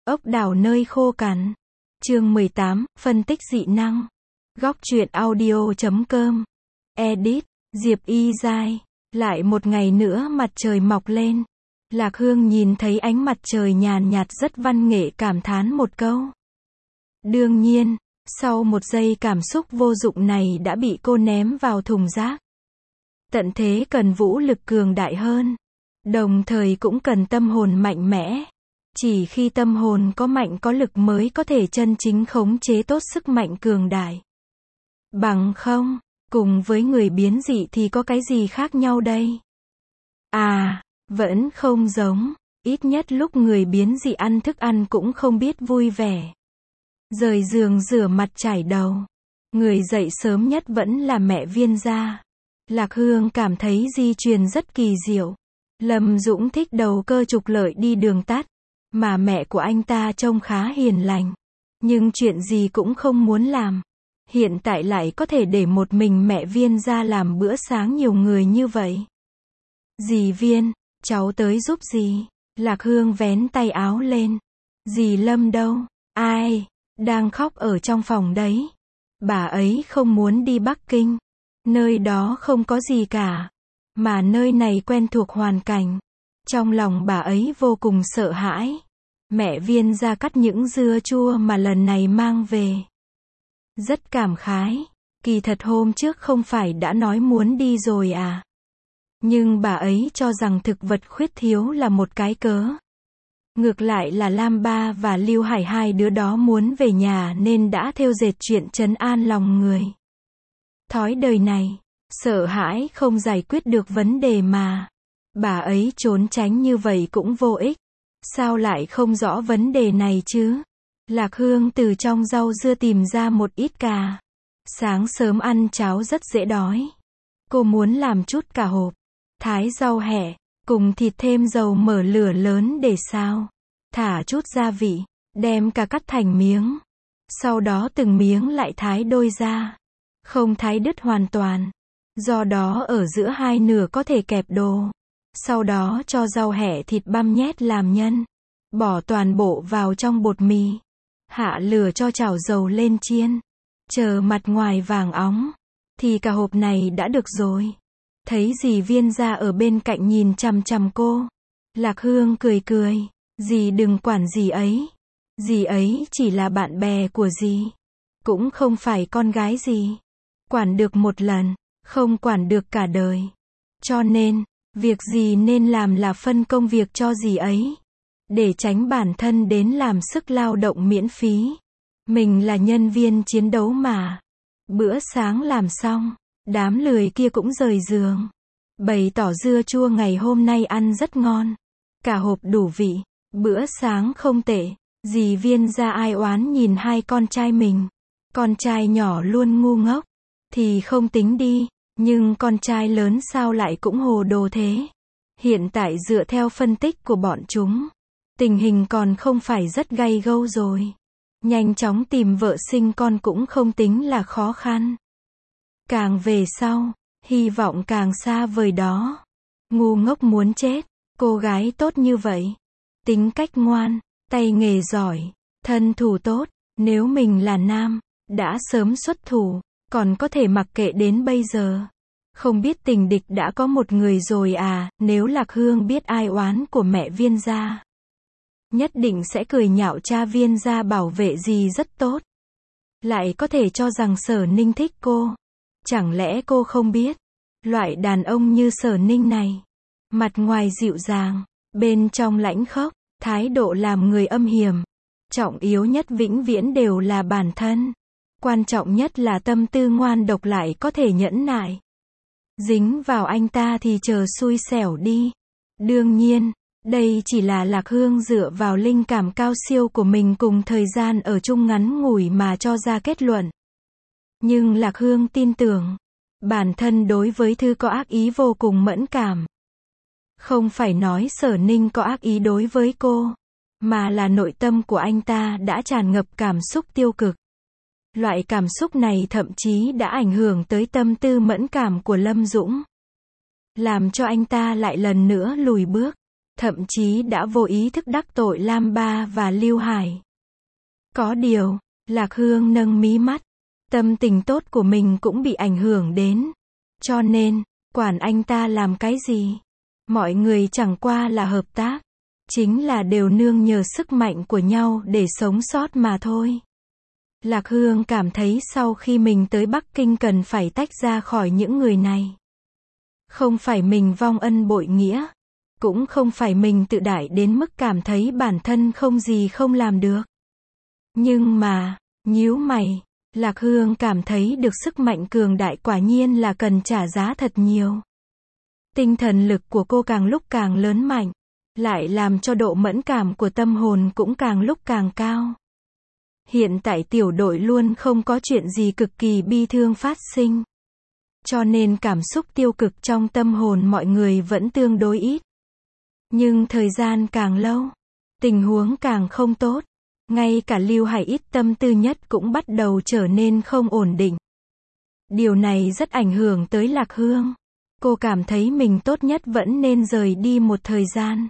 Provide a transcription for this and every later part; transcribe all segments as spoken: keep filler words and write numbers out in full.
Ốc đảo nơi khô cằn. Chương mười tám, phân tích dị năng. Góc truyện audio chấm com. Edit, Diệp Y Giai. Lại một ngày nữa mặt trời mọc lên. Lạc Hương nhìn thấy ánh mặt trời nhàn nhạt rất văn nghệ cảm thán một câu. Đương nhiên, sau một giây cảm xúc vô dụng này đã bị cô ném vào thùng rác. Tận thế cần vũ lực cường đại hơn. Đồng thời cũng cần tâm hồn mạnh mẽ. Chỉ khi tâm hồn có mạnh có lực mới có thể chân chính khống chế tốt sức mạnh cường đại. Bằng không, cùng với người biến dị thì có cái gì khác nhau đây? À, vẫn không giống. Ít nhất lúc người biến dị ăn thức ăn cũng không biết vui vẻ. Rời giường rửa mặt chải đầu. Người dậy sớm nhất vẫn là mẹ Viên gia. Lạc Hương cảm thấy di truyền rất kỳ diệu. Lâm Dũng thích đầu cơ trục lợi đi đường tắt. Mà mẹ của anh ta trông khá hiền lành. Nhưng chuyện gì cũng không muốn làm. Hiện tại lại có thể để một mình mẹ Viên gia làm bữa sáng nhiều người như vậy. Dì Viên, cháu tới giúp dì. Lạc Hương vén tay áo lên. Dì Lâm đâu? Ai? Đang khóc ở trong phòng đấy. Bà ấy không muốn đi Bắc Kinh. Nơi đó không có gì cả. Mà nơi này quen thuộc hoàn cảnh. Trong lòng bà ấy vô cùng sợ hãi. Mẹ Viên gia cắt những dưa chua mà lần này mang về. Rất cảm khái. Kỳ thật hôm trước không phải đã nói muốn đi rồi à? Nhưng bà ấy cho rằng thực vật khuyết thiếu là một cái cớ. Ngược lại là Lam Ba và Lưu Hải hai đứa đó muốn về nhà nên đã thêu dệt chuyện trấn an lòng người. Thói đời này, sợ hãi không giải quyết được vấn đề mà. Bà ấy trốn tránh như vậy cũng vô ích. Sao lại không rõ vấn đề này chứ? Lạc Hương từ trong rau dưa tìm ra một ít cà. Sáng sớm ăn cháo rất dễ đói. Cô muốn làm chút cà hộp, thái rau hẹ, cùng thịt thêm dầu mở lửa lớn để xào. Thả chút gia vị, đem cà cắt thành miếng. Sau đó từng miếng lại thái đôi ra. Không thái đứt hoàn toàn. Do đó ở giữa hai nửa có thể kẹp đồ. Sau đó cho rau hẹ thịt băm nhét làm nhân. Bỏ toàn bộ vào trong bột mì. Hạ lửa cho chảo dầu lên chiên. Chờ mặt ngoài vàng óng. Thì cả hộp này đã được rồi. Thấy dì Viên gia ở bên cạnh nhìn chằm chằm cô. Lạc Hương cười cười. Dì đừng quản dì ấy. Dì ấy chỉ là bạn bè của dì. Cũng không phải con gái dì. Quản được một lần, không quản được cả đời. Cho nên, việc dì nên làm là phân công việc cho dì ấy. Để tránh bản thân đến làm sức lao động miễn phí. Mình là nhân viên chiến đấu mà. Bữa sáng làm xong, đám lười kia cũng rời giường. Bày tỏ dưa chua ngày hôm nay ăn rất ngon. Cả hộp đủ vị, bữa sáng không tệ. Dì Viên gia ai oán nhìn hai con trai mình. Con trai nhỏ luôn ngu ngốc. Thì không tính đi, nhưng con trai lớn sao lại cũng hồ đồ thế. Hiện tại dựa theo phân tích của bọn chúng, tình hình còn không phải rất gay gâu rồi. Nhanh chóng tìm vợ sinh con cũng không tính là khó khăn. Càng về sau, hy vọng càng xa vời đó. Ngu ngốc muốn chết, cô gái tốt như vậy. Tính cách ngoan, tay nghề giỏi, thân thủ tốt, nếu mình là nam, đã sớm xuất thủ, còn có thể mặc kệ đến bây giờ. Không biết tình địch đã có một người rồi à, nếu Lạc Hương biết ai oán của mẹ Viên gia. Nhất định sẽ cười nhạo cha Viên gia bảo vệ gì rất tốt. Lại có thể cho rằng Sở Ninh thích cô. Chẳng lẽ cô không biết, loại đàn ông như Sở Ninh này, mặt ngoài dịu dàng, bên trong lãnh khốc, thái độ làm người âm hiểm. Trọng yếu nhất vĩnh viễn đều là bản thân. Quan trọng nhất là tâm tư ngoan độc lại có thể nhẫn nại. Dính vào anh ta thì chờ xui xẻo đi. Đương nhiên, đây chỉ là Lạc Hương dựa vào linh cảm cao siêu của mình cùng thời gian ở chung ngắn ngủi mà cho ra kết luận. Nhưng Lạc Hương tin tưởng, bản thân đối với thứ có ác ý vô cùng mẫn cảm. Không phải nói Sở Ninh có ác ý đối với cô, mà là nội tâm của anh ta đã tràn ngập cảm xúc tiêu cực. Loại cảm xúc này thậm chí đã ảnh hưởng tới tâm tư mẫn cảm của Lâm Dũng. Làm cho anh ta lại lần nữa lùi bước. thậm chí đã vô ý thức đắc tội Lam Ba và Lưu Hải. Có điều, Lạc Hương nâng mí mắt, tâm tình tốt của mình cũng bị ảnh hưởng đến. Cho nên, quản anh ta làm cái gì? Mọi người chẳng qua là hợp tác, chính là đều nương nhờ sức mạnh của nhau để sống sót mà thôi. Lạc Hương cảm thấy sau khi mình tới Bắc Kinh cần phải tách ra khỏi những người này. Không phải mình vong ân bội nghĩa, cũng không phải mình tự đại đến mức cảm thấy bản thân không gì không làm được. Nhưng mà, nhíu mày, Lạc Hương cảm thấy được sức mạnh cường đại quả nhiên là cần trả giá thật nhiều. Tinh thần lực của cô càng lúc càng lớn mạnh, lại làm cho độ mẫn cảm của tâm hồn cũng càng lúc càng cao. Hiện tại tiểu đội luôn không có chuyện gì cực kỳ bi thương phát sinh. Cho nên cảm xúc tiêu cực trong tâm hồn mọi người vẫn tương đối ít. Nhưng thời gian càng lâu, tình huống càng không tốt. Ngay cả Lưu Hải ít tâm tư nhất cũng bắt đầu trở nên không ổn định. Điều này rất ảnh hưởng tới Lạc Hương. Cô cảm thấy mình tốt nhất vẫn nên rời đi một thời gian.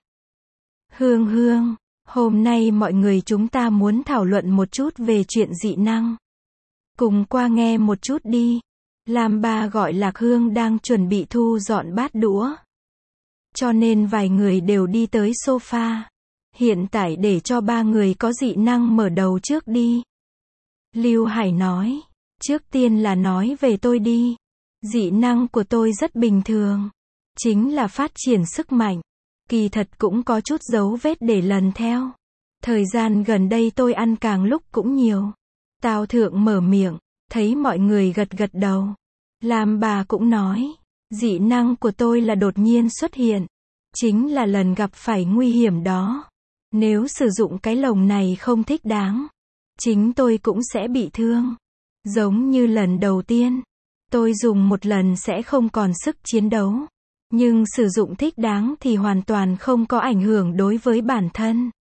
Hương Hương, hôm nay mọi người chúng ta muốn thảo luận một chút về chuyện dị năng. Cùng qua nghe một chút đi. Lam Ba gọi Lạc Hương đang chuẩn bị thu dọn bát đũa. Cho nên vài người đều đi tới sofa. Hiện tại để cho ba người có dị năng mở đầu trước đi. Lưu Hải nói, trước tiên là nói về tôi đi. Dị năng của tôi rất bình thường. Chính là phát triển sức mạnh. Kỳ thật cũng có chút dấu vết để lần theo. Thời gian gần đây tôi ăn càng lúc cũng nhiều. Tào Thượng mở miệng, thấy mọi người gật gật đầu. Lam Bà cũng nói, dị năng của tôi là đột nhiên xuất hiện. Chính là lần gặp phải nguy hiểm đó. Nếu sử dụng cái lồng này không thích đáng, chính tôi cũng sẽ bị thương. Giống như lần đầu tiên, tôi dùng một lần sẽ không còn sức chiến đấu. Nhưng sử dụng thích đáng thì hoàn toàn không có ảnh hưởng đối với bản thân.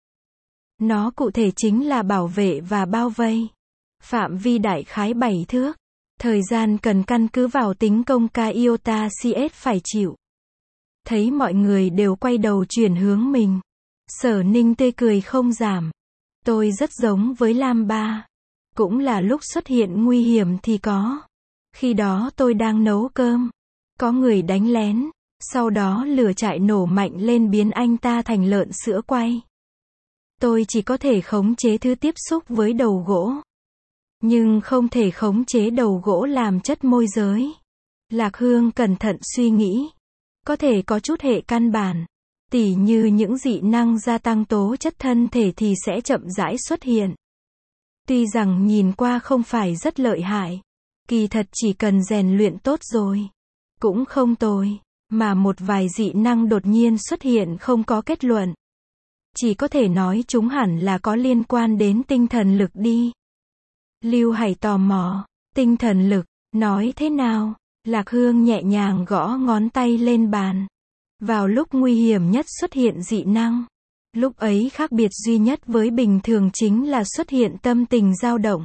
Nó cụ thể chính là bảo vệ và bao vây. Phạm vi đại khái bảy thước. Thời gian cần căn cứ vào tính công ca iota cs phải chịu. Thấy mọi người đều quay đầu chuyển hướng mình. Sở Ninh tươi cười không giảm. Tôi rất giống với Lam Ba. Cũng là lúc xuất hiện nguy hiểm thì có. Khi đó tôi đang nấu cơm. Có người đánh lén. Sau đó lửa trại nổ mạnh lên biến anh ta thành lợn sữa quay. Tôi chỉ có thể khống chế thứ tiếp xúc với đầu gỗ. Nhưng không thể khống chế đầu gỗ làm chất môi giới. Lạc Hương cẩn thận suy nghĩ. Có thể có chút hệ căn bản. Tỉ như những dị năng gia tăng tố chất thân thể thì sẽ chậm rãi xuất hiện. Tuy rằng nhìn qua không phải rất lợi hại. Kỳ thật chỉ cần rèn luyện tốt rồi. Cũng không tồi. Mà một vài dị năng đột nhiên xuất hiện không có kết luận. Chỉ có thể nói chúng hẳn là có liên quan đến tinh thần lực đi. Lưu Hải tò mò. Tinh thần lực, nói thế nào? Lạc Hương nhẹ nhàng gõ ngón tay lên bàn. Vào lúc nguy hiểm nhất xuất hiện dị năng. Lúc ấy khác biệt duy nhất với bình thường chính là xuất hiện tâm tình dao động.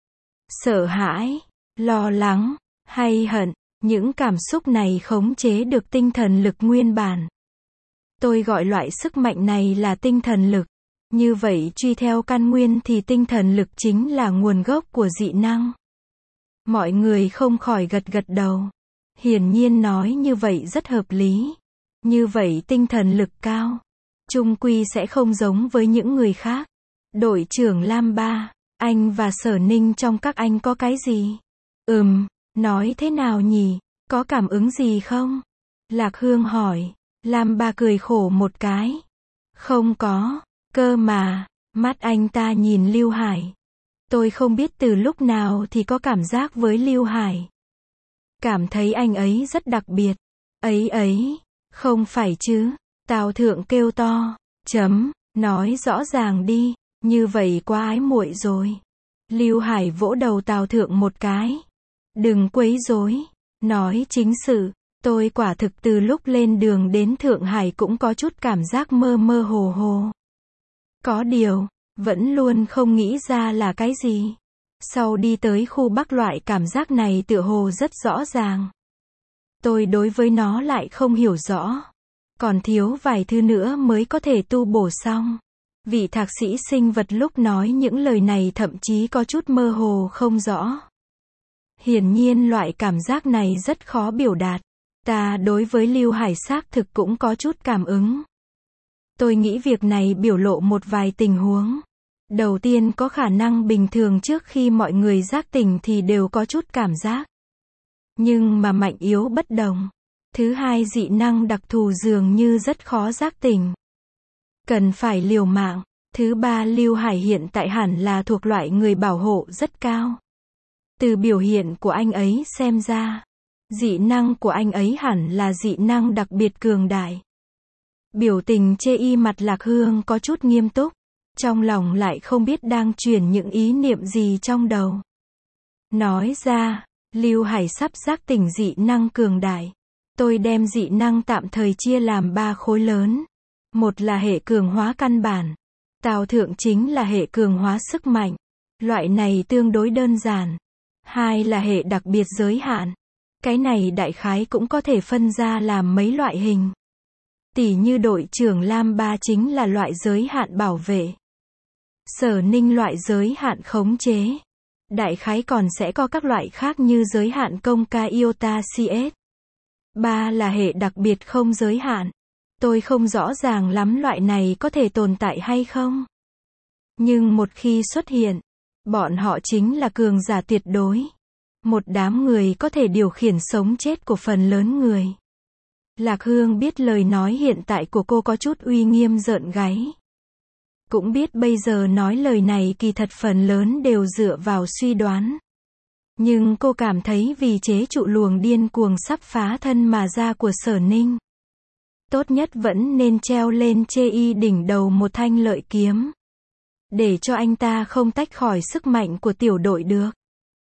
Sợ hãi, lo lắng, hay hận. Những cảm xúc này khống chế được tinh thần lực nguyên bản. Tôi gọi loại sức mạnh này là tinh thần lực. Như vậy truy theo căn nguyên thì tinh thần lực chính là nguồn gốc của dị năng. Mọi người không khỏi gật gật đầu. Hiển nhiên nói như vậy rất hợp lý. Như vậy tinh thần lực cao. Chung quy sẽ không giống với những người khác. Đội trưởng Lam Ba, anh và Sở Ninh trong các anh có cái gì? Ừm. Nói thế nào nhỉ? Có cảm ứng gì không? Lạc Hương hỏi. Lam Ba cười khổ một cái. Không có. Cơ mà. Mắt anh ta nhìn Lưu Hải. Tôi không biết từ lúc nào thì có cảm giác với Lưu Hải. Cảm thấy anh ấy rất đặc biệt. Ấy ấy. Không phải chứ. Tào Thượng kêu to. Chấm. Nói rõ ràng đi. Như vậy quá ái muội rồi. Lưu Hải vỗ đầu Tào Thượng một cái. Đừng quấy rối, nói chính sự, tôi quả thực từ lúc lên đường đến Thượng Hải cũng có chút cảm giác mơ mơ hồ hồ. Có điều, vẫn luôn không nghĩ ra là cái gì. Sau đi tới khu Bắc loại cảm giác này tựa hồ rất rõ ràng. Tôi đối với nó lại không hiểu rõ. Còn thiếu vài thư nữa mới có thể tu bổ xong. Vị thạc sĩ sinh vật lúc nói những lời này thậm chí có chút mơ hồ không rõ. Hiển nhiên loại cảm giác này rất khó biểu đạt. Ta đối với Lưu Hải xác thực cũng có chút cảm ứng. Tôi nghĩ việc này biểu lộ một vài tình huống. Đầu tiên có khả năng bình thường trước khi mọi người giác tỉnh thì đều có chút cảm giác. Nhưng mà mạnh yếu bất đồng. Thứ hai dị năng đặc thù dường như rất khó giác tỉnh. Cần phải liều mạng. Thứ ba Lưu Hải hiện tại hẳn là thuộc loại người bảo hộ rất cao. Từ biểu hiện của anh ấy xem ra, dị năng của anh ấy hẳn là dị năng đặc biệt cường đại. Biểu tình chê y mặt Lạc Hương có chút nghiêm túc. Trong lòng lại không biết đang chuyển những ý niệm gì trong đầu. Nói ra, Lưu Hải sắp giác tỉnh dị năng cường đại. Tôi đem dị năng tạm thời chia làm ba khối lớn. Một là hệ cường hóa căn bản. Tào Thượng chính là hệ cường hóa sức mạnh. Loại này tương đối đơn giản. Hai là hệ đặc biệt giới hạn. Cái này đại khái cũng có thể phân ra làm mấy loại hình. Tỉ như đội trưởng Lam Ba chính là loại giới hạn bảo vệ. Sở Ninh loại giới hạn khống chế. Đại khái còn sẽ có các loại khác như giới hạn công ca iota cs. Ba là hệ đặc biệt không giới hạn. Tôi không rõ ràng lắm loại này có thể tồn tại hay không. Nhưng một khi xuất hiện, bọn họ chính là cường giả tuyệt đối. Một đám người có thể điều khiển sống chết của phần lớn người. Lạc Hương biết lời nói hiện tại của cô có chút uy nghiêm rợn gáy. Cũng biết bây giờ nói lời này kỳ thật phần lớn đều dựa vào suy đoán. Nhưng cô cảm thấy vì chế trụ luồng điên cuồng sắp phá thân mà ra của Sở Ninh. Tốt nhất vẫn nên treo lên chê y đỉnh đầu một thanh lợi kiếm. Để cho anh ta không tách khỏi sức mạnh của tiểu đội được.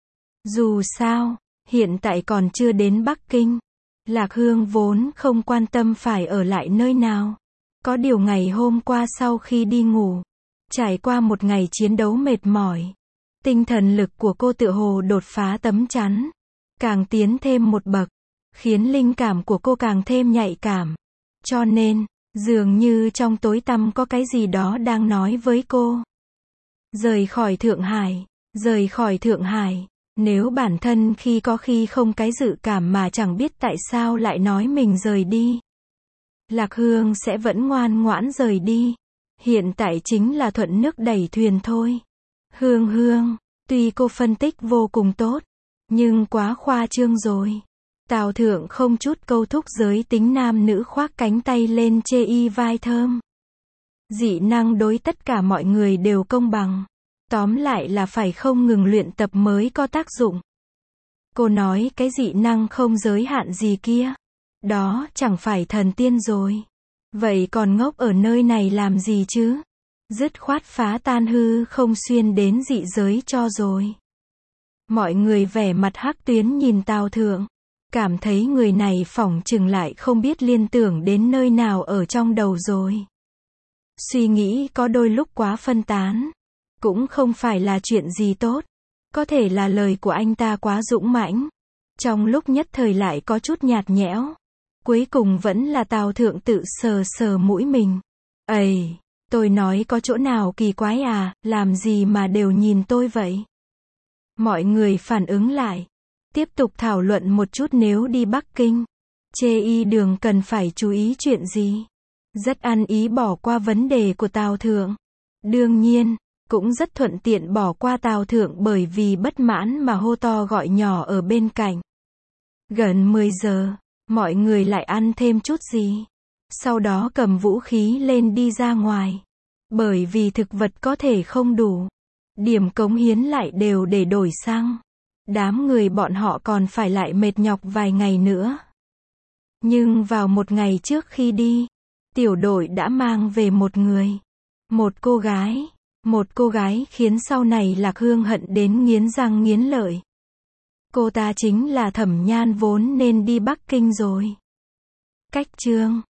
Dù sao, hiện tại còn chưa đến Bắc Kinh. Lạc Hương vốn không quan tâm phải ở lại nơi nào. Có điều ngày hôm qua sau khi đi ngủ, trải qua một ngày chiến đấu mệt mỏi, tinh thần lực của cô tựa hồ đột phá tấm chắn, càng tiến thêm một bậc, khiến linh cảm của cô càng thêm nhạy cảm. Cho nên, dường như trong tối tăm có cái gì đó đang nói với cô. Rời khỏi Thượng Hải, rời khỏi Thượng Hải. Nếu bản thân khi có khi không cái dự cảm mà chẳng biết tại sao lại nói mình rời đi. Lạc Hương sẽ vẫn ngoan ngoãn rời đi. Hiện tại chính là thuận nước đẩy thuyền thôi. Hương Hương, tuy cô phân tích vô cùng tốt, nhưng quá khoa trương rồi. Tào Thượng không chút câu thúc giới tính nam nữ khoác cánh tay lên chê y vai thơm. Dị năng đối tất cả mọi người đều công bằng. Tóm lại là phải không ngừng luyện tập mới có tác dụng. Cô nói cái dị năng không giới hạn gì kia. Đó chẳng phải thần tiên rồi. Vậy còn ngốc ở nơi này làm gì chứ? Dứt khoát phá tan hư không xuyên đến dị giới cho rồi. Mọi người vẻ mặt hắc tuyến nhìn Tào Thượng. Cảm thấy người này phỏng chừng lại không biết liên tưởng đến nơi nào ở trong đầu rồi. Suy nghĩ có đôi lúc quá phân tán. Cũng không phải là chuyện gì tốt. Có thể là lời của anh ta quá dũng mãnh. Trong lúc nhất thời lại có chút nhạt nhẽo. Cuối cùng vẫn là Tào Thượng tự sờ sờ mũi mình. Ây, tôi nói có chỗ nào kỳ quái à, làm gì mà đều nhìn tôi vậy? Mọi người phản ứng lại. Tiếp tục thảo luận một chút nếu đi Bắc Kinh. Chê y đường cần phải chú ý chuyện gì? Rất ăn ý bỏ qua vấn đề của Tào Thượng. Đương nhiên, cũng rất thuận tiện bỏ qua Tào Thượng bởi vì bất mãn mà hô to gọi nhỏ ở bên cạnh. Gần mười giờ, mọi người lại ăn thêm chút gì. Sau đó cầm vũ khí lên đi ra ngoài. Bởi vì thực vật có thể không đủ. Điểm cống hiến lại đều để đổi xăng. Đám người bọn họ còn phải lại mệt nhọc vài ngày nữa. Nhưng vào một ngày trước khi đi, tiểu đội đã mang về một người. Một cô gái. Một cô gái khiến sau này Lạc Hương hận đến nghiến răng nghiến lợi. Cô ta chính là Thẩm Nhan vốn nên đi Bắc Kinh rồi. Cách chương